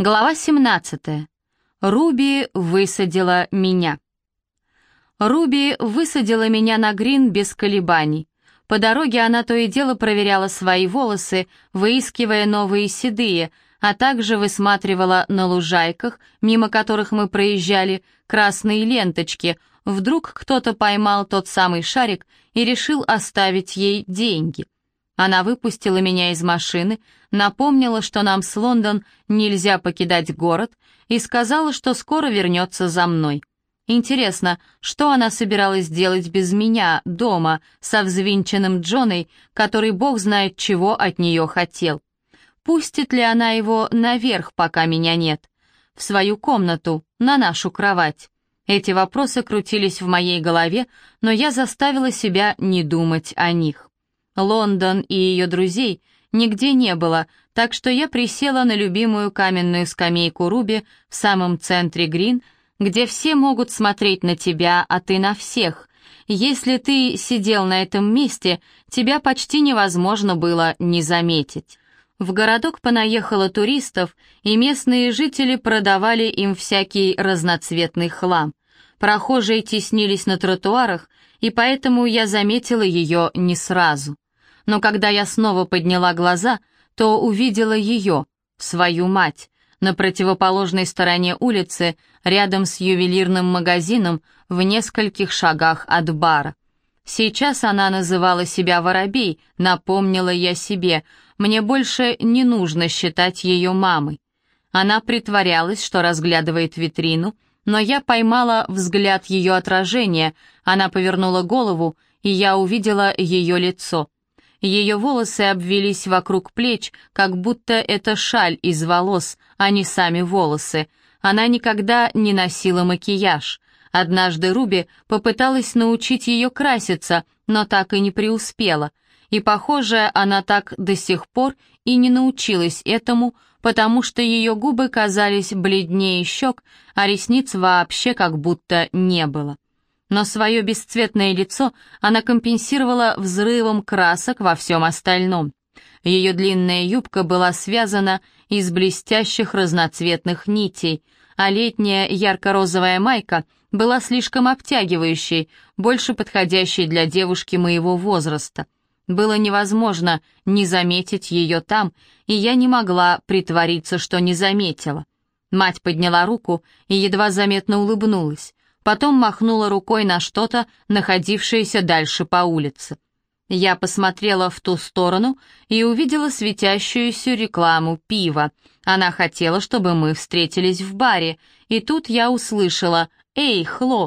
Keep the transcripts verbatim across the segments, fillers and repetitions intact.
Глава семнадцатая. Руби высадила меня. Руби высадила меня на грин без колебаний. По дороге она то и дело проверяла свои волосы, выискивая новые седые, а также высматривала на лужайках, мимо которых мы проезжали, красные ленточки. Вдруг кто-то поймал тот самый шарик и решил оставить ей деньги. Она выпустила меня из машины, напомнила, что нам с Лондон нельзя покидать город, и сказала, что скоро вернется за мной. Интересно, что она собиралась делать без меня дома со взвинченным Джоной, который бог знает чего от нее хотел? Пустит ли она его наверх, пока меня нет? В свою комнату, на нашу кровать? Эти вопросы крутились в моей голове, но я заставила себя не думать о них. Лондон и ее друзей нигде не было, так что я присела на любимую каменную скамейку Руби в самом центре грин, где все могут смотреть на тебя, а ты на всех. Если ты сидел на этом месте, тебя почти невозможно было не заметить. В городок понаехало туристов, и местные жители продавали им всякий разноцветный хлам. Прохожие теснились на тротуарах, и поэтому я заметила ее не сразу. Но когда я снова подняла глаза, то увидела ее, свою мать, на противоположной стороне улицы, рядом с ювелирным магазином, в нескольких шагах от бара. Сейчас она называла себя Воробей, напомнила я себе, мне больше не нужно считать ее мамой. Она притворялась, что разглядывает витрину, но я поймала взгляд ее отражения, она повернула голову, и я увидела ее лицо. Ее волосы обвились вокруг плеч, как будто это шаль из волос, а не сами волосы. Она никогда не носила макияж. Однажды Руби попыталась научить ее краситься, но так и не преуспела. И, похоже, она так до сих пор и не научилась этому, потому что ее губы казались бледнее щек, а ресниц вообще как будто не было. Но свое бесцветное лицо она компенсировала взрывом красок во всем остальном. Ее длинная юбка была связана из блестящих разноцветных нитей, а летняя ярко-розовая майка была слишком обтягивающей, больше подходящей для девушки моего возраста. Было невозможно не заметить ее там, и я не могла притвориться, что не заметила. Мать подняла руку и едва заметно улыбнулась. Потом махнула рукой на что-то, находившееся дальше по улице. Я посмотрела в ту сторону и увидела светящуюся рекламу пива. Она хотела, чтобы мы встретились в баре, и тут я услышала «Эй, Хло!».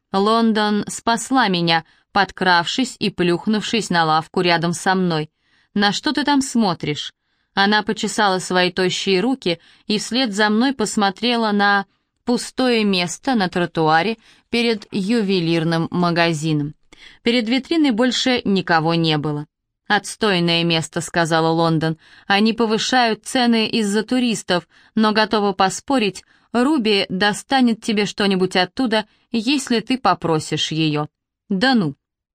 Лондон спасла меня, подкравшись и плюхнувшись на лавку рядом со мной. «На что ты там смотришь?» Она почесала свои тощие руки и вслед за мной посмотрела на пустое место на тротуаре перед ювелирным магазином. Перед витриной больше никого не было. «Отстойное место», — сказала Лондон. «Они повышают цены из-за туристов, но готова поспорить, Руби достанет тебе что-нибудь оттуда, если ты попросишь ее». «Да ну».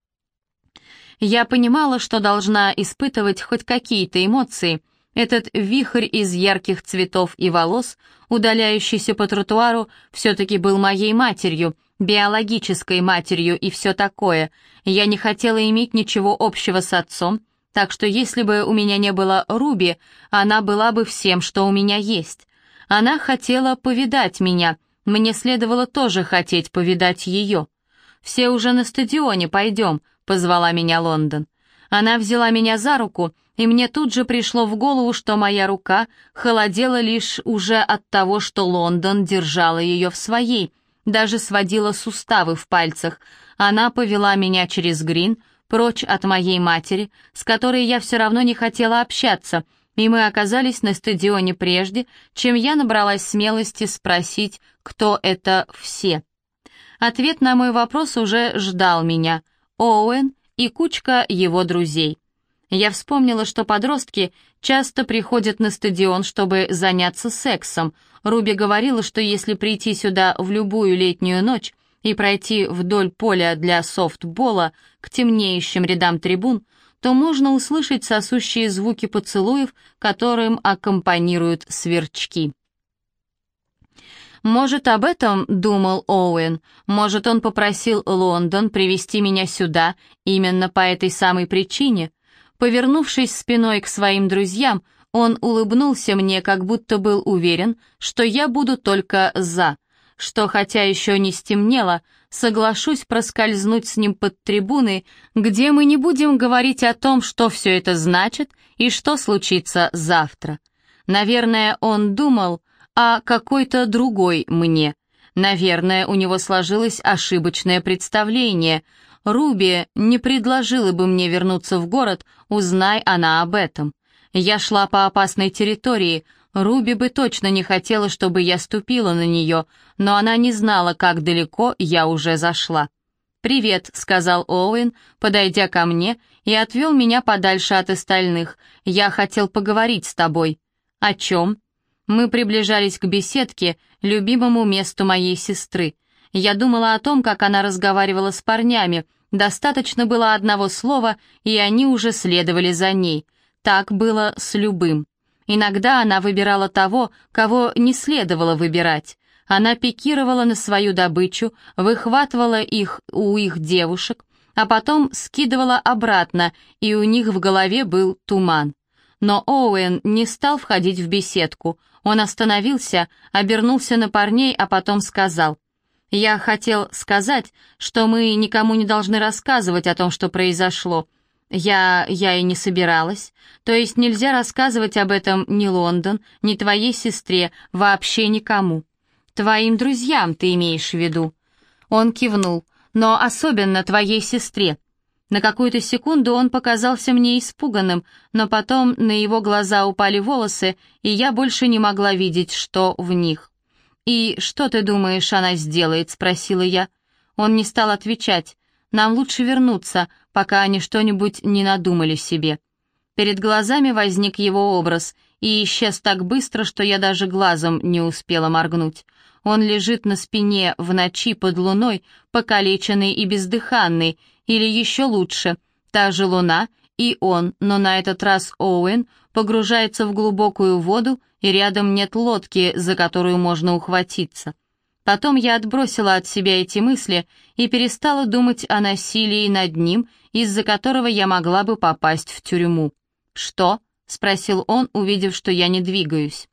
Я понимала, что должна испытывать хоть какие-то эмоции. Этот вихрь из ярких цветов и волос, удаляющийся по тротуару, все-таки был моей матерью, биологической матерью и все такое. Я не хотела иметь ничего общего с отцом, так что если бы у меня не было Руби, она была бы всем, что у меня есть. Она хотела повидать меня, мне следовало тоже хотеть повидать ее. «Все уже на стадионе, пойдем», — позвала меня Лондон. Она взяла меня за руку, и мне тут же пришло в голову, что моя рука холодела лишь уже от того, что Лондон держала ее в своей, даже сводила суставы в пальцах. Она повела меня через грин, прочь от моей матери, с которой я все равно не хотела общаться, и мы оказались на стадионе прежде, чем я набралась смелости спросить, кто это «все». Ответ на мой вопрос уже ждал меня. Оуэн и кучка его друзей. Я вспомнила, что подростки часто приходят на стадион, чтобы заняться сексом. Руби говорила, что если прийти сюда в любую летнюю ночь и пройти вдоль поля для софтбола к темнеющим рядам трибун, то можно услышать сосущие звуки поцелуев, которым аккомпанируют сверчки. Может, об этом думал Оуэн, может, он попросил Лондон привести меня сюда именно по этой самой причине. Повернувшись спиной к своим друзьям, он улыбнулся мне, как будто был уверен, что я буду только «за», что, хотя еще не стемнело, соглашусь проскользнуть с ним под трибуны, где мы не будем говорить о том, что все это значит и что случится завтра. Наверное, он думал о какой-то другой мне. Наверное, у него сложилось ошибочное представление. Руби не предложила бы мне вернуться в город, узнай она об этом. Я шла по опасной территории. Руби бы точно не хотела, чтобы я ступила на нее, но она не знала, как далеко я уже зашла. «Привет», — сказал Оуэн, подойдя ко мне и отвел меня подальше от остальных. «Я хотел поговорить с тобой». «О чем?» Мы приближались к беседке, любимому месту моей сестры. Я думала о том, как она разговаривала с парнями. Достаточно было одного слова, и они уже следовали за ней. Так было с любым. Иногда она выбирала того, кого не следовало выбирать. Она пикировала на свою добычу, выхватывала их у их девушек, а потом скидывала обратно, и у них в голове был туман. Но Оуэн не стал входить в беседку. Он остановился, обернулся на парней, а потом сказал: «Я хотел сказать, что мы никому не должны рассказывать о том, что произошло. Я... я и не собиралась. То есть нельзя рассказывать об этом ни Лондон, ни твоей сестре, вообще никому. Твоим друзьям ты имеешь в виду?» Он кивнул. «Но особенно твоей сестре». На какую-то секунду он показался мне испуганным, но потом на его глаза упали волосы, и я больше не могла видеть, что в них. «И что ты думаешь, она сделает?» — спросила я. Он не стал отвечать. «Нам лучше вернуться, пока они что-нибудь не надумали себе». Перед глазами возник его образ и исчез так быстро, что я даже глазом не успела моргнуть. Он лежит на спине в ночи под луной, покалеченный и бездыханный, или еще лучше, та же луна и он, но на этот раз Оуэн погружается в глубокую воду, и рядом нет лодки, за которую можно ухватиться. Потом я отбросила от себя эти мысли и перестала думать о насилии над ним, из-за которого я могла бы попасть в тюрьму. «Что?» — спросил он, увидев, что я не двигаюсь.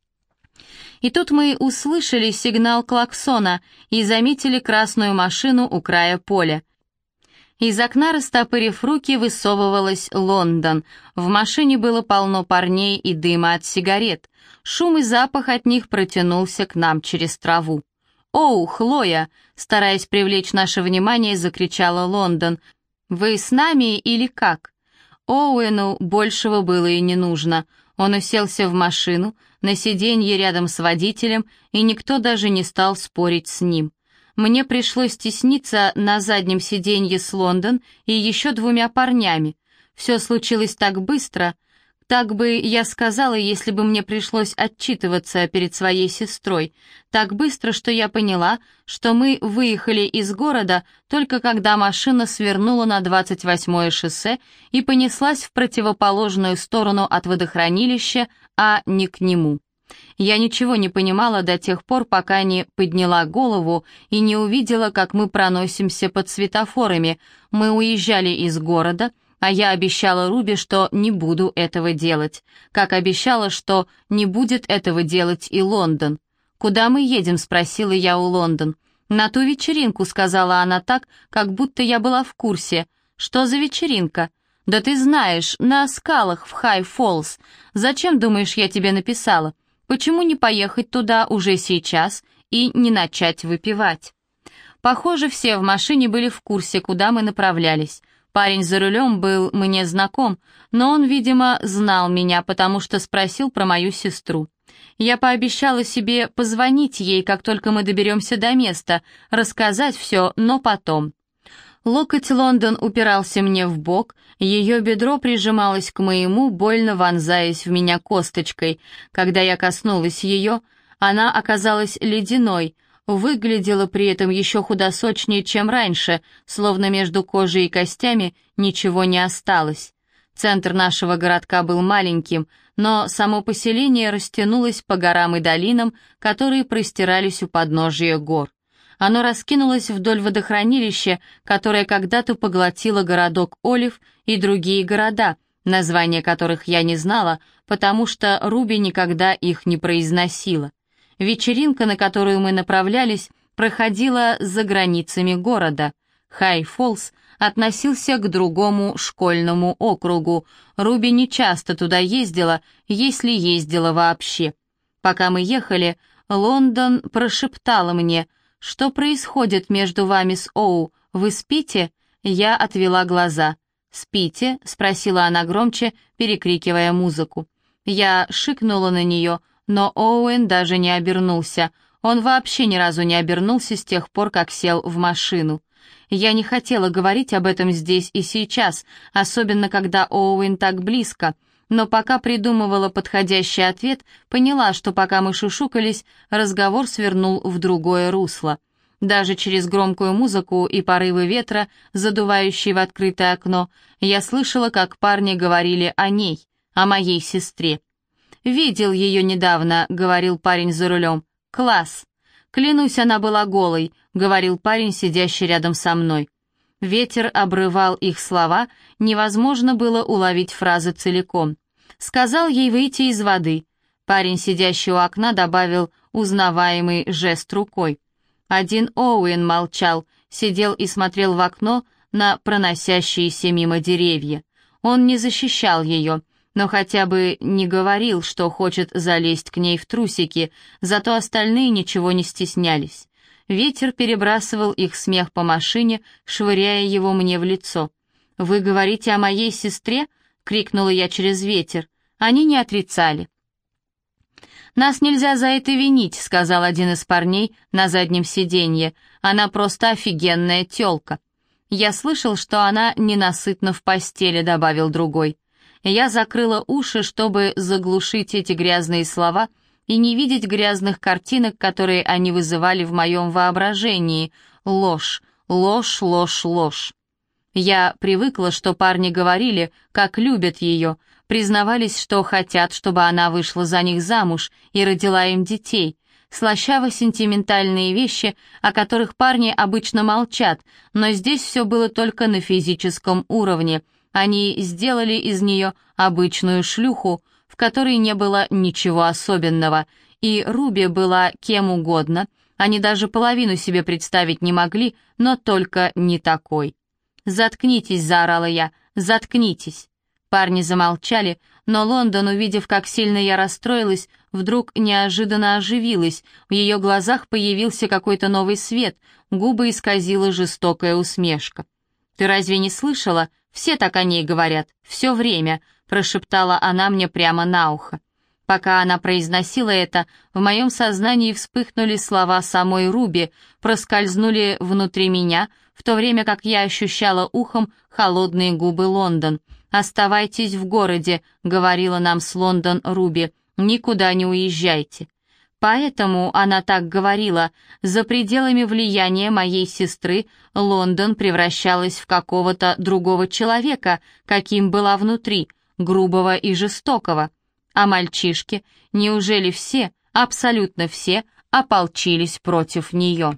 И тут мы услышали сигнал клаксона и заметили красную машину у края поля. Из окна, растопырив руки, высовывалась Лондон. В машине было полно парней и дыма от сигарет. Шум и запах от них протянулся к нам через траву. «Оу, Хлоя!» — стараясь привлечь наше внимание, закричала Лондон. «Вы с нами или как?» Оуэну большего было и не нужно. Он уселся в машину, на сиденье рядом с водителем, и никто даже не стал спорить с ним. Мне пришлось тесниться на заднем сиденье с Лондон и еще двумя парнями. Все случилось так быстро. Так бы я сказала, если бы мне пришлось отчитываться перед своей сестрой. Так быстро, что я поняла, что мы выехали из города только когда машина свернула на двадцать восьмое шоссе и понеслась в противоположную сторону от водохранилища, а не к нему. Я ничего не понимала до тех пор, пока не подняла голову и не увидела, как мы проносимся под светофорами. Мы уезжали из города, а я обещала Руби, что не буду этого делать. Как обещала, что не будет этого делать и Лондон. «Куда мы едем?» — спросила я у Лондон. «На ту вечеринку», — сказала она так, как будто я была в курсе. «Что за вечеринка?» «Да ты знаешь, на скалах в Хай-Фоллс. Зачем, думаешь, я тебе написала? Почему не поехать туда уже сейчас и не начать выпивать?» Похоже, все в машине были в курсе, куда мы направлялись. Парень за рулем был мне знаком, но он, видимо, знал меня, потому что спросил про мою сестру. Я пообещала себе позвонить ей, как только мы доберемся до места, рассказать все, но потом. Локоть Лондон упирался мне в бок, ее бедро прижималось к моему, больно вонзаясь в меня косточкой. Когда я коснулась ее, она оказалась ледяной, выглядела при этом еще худосочнее, чем раньше, словно между кожей и костями ничего не осталось. Центр нашего городка был маленьким, но само поселение растянулось по горам и долинам, которые простирались у подножия гор. Оно раскинулось вдоль водохранилища, которое когда-то поглотило городок Олив и другие города, названия которых я не знала, потому что Руби никогда их не произносила. Вечеринка, на которую мы направлялись, проходила за границами города. Хай-Фоллс относился к другому школьному округу. Руби не часто туда ездила, если ездила вообще. Пока мы ехали, Лондон прошептала мне: «Что происходит между вами с Оу? Вы спите?» Я отвела глаза. «Спите?» — спросила она громче, перекрикивая музыку. Я шикнула на нее, но Оуэн даже не обернулся. Он вообще ни разу не обернулся с тех пор, как сел в машину. Я не хотела говорить об этом здесь и сейчас, особенно когда Оуэн так близко, но пока придумывала подходящий ответ, поняла, что пока мы шушукались, разговор свернул в другое русло. Даже через громкую музыку и порывы ветра, задувающие в открытое окно, я слышала, как парни говорили о ней, о моей сестре. «Видел ее недавно», — говорил парень за рулем. «Класс!» «Клянусь, она была голой», — говорил парень, сидящий рядом со мной. Ветер обрывал их слова, невозможно было уловить фразы целиком. «Сказал ей выйти из воды». Парень, сидящий у окна, добавил узнаваемый жест рукой. Один Оуэн молчал, сидел и смотрел в окно на проносящиеся мимо деревья. Он не защищал ее, но хотя бы не говорил, что хочет залезть к ней в трусики, зато остальные ничего не стеснялись. Ветер перебрасывал их смех по машине, швыряя его мне в лицо. «Вы говорите о моей сестре?» — крикнула я через ветер. Они не отрицали. «Нас нельзя за это винить», — сказал один из парней на заднем сиденье. «Она просто офигенная тёлка». «Я слышал, что она ненасытна в постели», — добавил другой. Я закрыла уши, чтобы заглушить эти грязные слова и не видеть грязных картинок, которые они вызывали в моем воображении. Ложь, ложь, ложь, ложь. Я привыкла, что парни говорили, как любят ее, признавались, что хотят, чтобы она вышла за них замуж и родила им детей. Слащаво-сентиментальные вещи, о которых парни обычно молчат, но здесь все было только на физическом уровне. Они сделали из нее обычную шлюху, в которой не было ничего особенного, и Руби была кем угодно, они даже половину себе представить не могли, но только не такой. «Заткнитесь», — заорала я, — «заткнитесь». Парни замолчали, но Лондон, увидев, как сильно я расстроилась, вдруг неожиданно оживилась, в ее глазах появился какой-то новый свет, губы исказила жестокая усмешка. «Ты разве не слышала? Все так о ней говорят, все время», — прошептала она мне прямо на ухо. Пока она произносила это, в моем сознании вспыхнули слова самой Руби, проскользнули внутри меня, в то время как я ощущала ухом холодные губы Лондон. «Оставайтесь в городе», — говорила нам с Лондон Руби, — «никуда не уезжайте». Поэтому она так говорила, за пределами влияния моей сестры Лондон превращалась в какого-то другого человека, каким была внутри, грубого и жестокого. А мальчишки, неужели все, абсолютно все, ополчились против нее?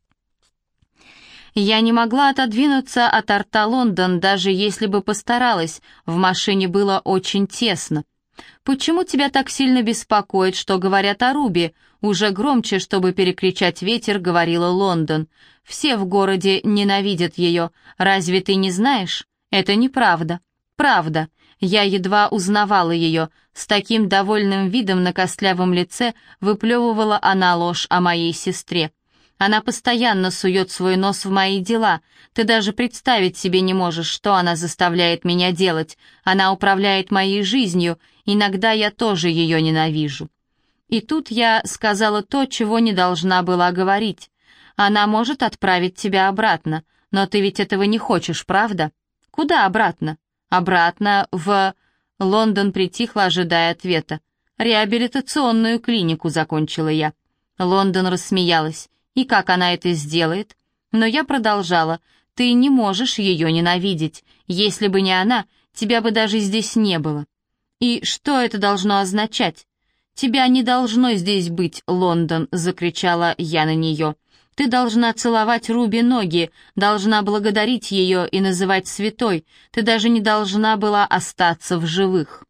Я не могла отодвинуться от рта Лондон, даже если бы постаралась, в машине было очень тесно. «Почему тебя так сильно беспокоит, что говорят о Руби?» Уже громче, чтобы перекричать ветер, говорила Лондон. «Все в городе ненавидят ее. Разве ты не знаешь? Это неправда. Правда. Я едва узнавала ее. С таким довольным видом на костлявом лице выплевывала она ложь о моей сестре. Она постоянно сует свой нос в мои дела. Ты даже представить себе не можешь, что она заставляет меня делать. Она управляет моей жизнью. Иногда я тоже ее ненавижу». И тут я сказала то, чего не должна была говорить. «Она может отправить тебя обратно, но ты ведь этого не хочешь, правда?» «Куда обратно?» «Обратно в...» Лондон притихла, ожидая ответа. «Реабилитационную клинику», — закончила я. Лондон рассмеялась. «И как она это сделает?» Но я продолжала. «Ты не можешь ее ненавидеть. Если бы не она, тебя бы даже здесь не было. И что это должно означать? «Тебя не должно здесь быть, Лондон!» — закричала я на нее. «Ты должна целовать Руби ноги, должна благодарить ее и называть святой. Ты даже не должна была остаться в живых».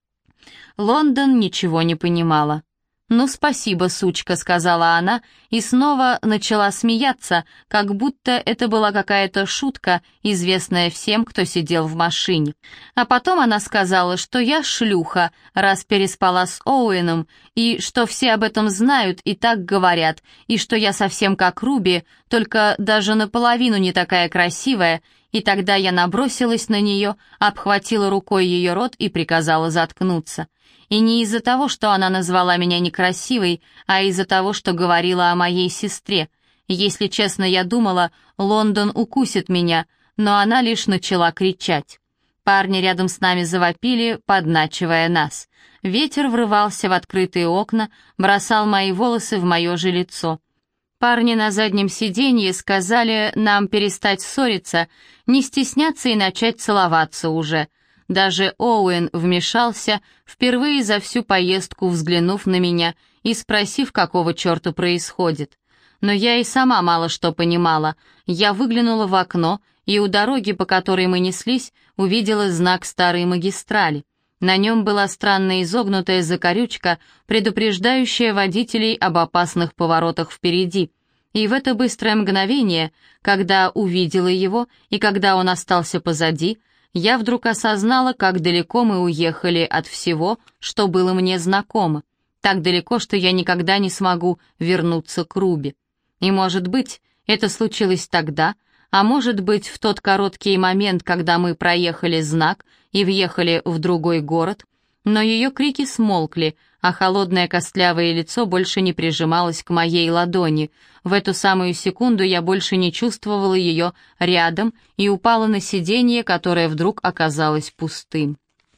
Лондон ничего не понимала. «Ну, спасибо, сучка», — сказала она, и снова начала смеяться, как будто это была какая-то шутка, известная всем, кто сидел в машине. А потом она сказала, что я шлюха, раз переспала с Оуэном, и что все об этом знают и так говорят, и что я совсем как Руби, только даже наполовину не такая красивая, и тогда я набросилась на нее, обхватила рукой ее рот и приказала заткнуться. И не из-за того, что она назвала меня некрасивой, а из-за того, что говорила о моей сестре. Если честно, я думала, Лондон укусит меня, но она лишь начала кричать. Парни рядом с нами завопили, подначивая нас. Ветер врывался в открытые окна, бросал мои волосы в мое же лицо. Парни на заднем сиденье сказали нам перестать ссориться, не стесняться и начать целоваться уже. Даже Оуэн вмешался, впервые за всю поездку взглянув на меня и спросив, какого черта происходит. Но я и сама мало что понимала. Я выглянула в окно и у дороги, по которой мы неслись, увидела знак старой магистрали. На нем была странно изогнутая закорючка, предупреждающая водителей об опасных поворотах впереди. И в это быстрое мгновение, когда увидела его и когда он остался позади, я вдруг осознала, как далеко мы уехали от всего, что было мне знакомо. Так далеко, что я никогда не смогу вернуться к Руби. И, может быть, это случилось тогда, а может быть, в тот короткий момент, когда мы проехали знак и въехали в другой город, но ее крики смолкли, а холодное костлявое лицо больше не прижималось к моей ладони. В эту самую секунду я больше не чувствовала ее рядом и упала на сиденье, которое вдруг оказалось пустым.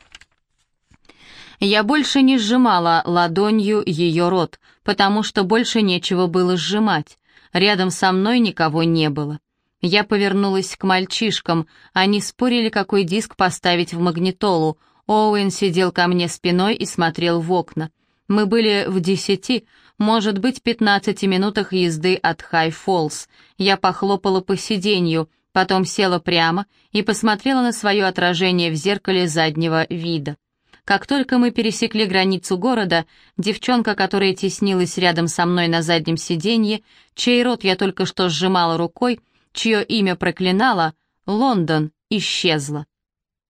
Я больше не сжимала ладонью ее рот, потому что больше нечего было сжимать. Рядом со мной никого не было. Я повернулась к мальчишкам, они спорили, какой диск поставить в магнитолу. Оуэн сидел ко мне спиной и смотрел в окна. Мы были в десяти, может быть, пятнадцати минутах езды от Хай-Фоллс. Я похлопала по сиденью, потом села прямо и посмотрела на свое отражение в зеркале заднего вида. Как только мы пересекли границу города, девчонка, которая теснилась рядом со мной на заднем сиденье, чей рот я только что сжимала рукой, чье имя проклинала, Лондон, исчезла.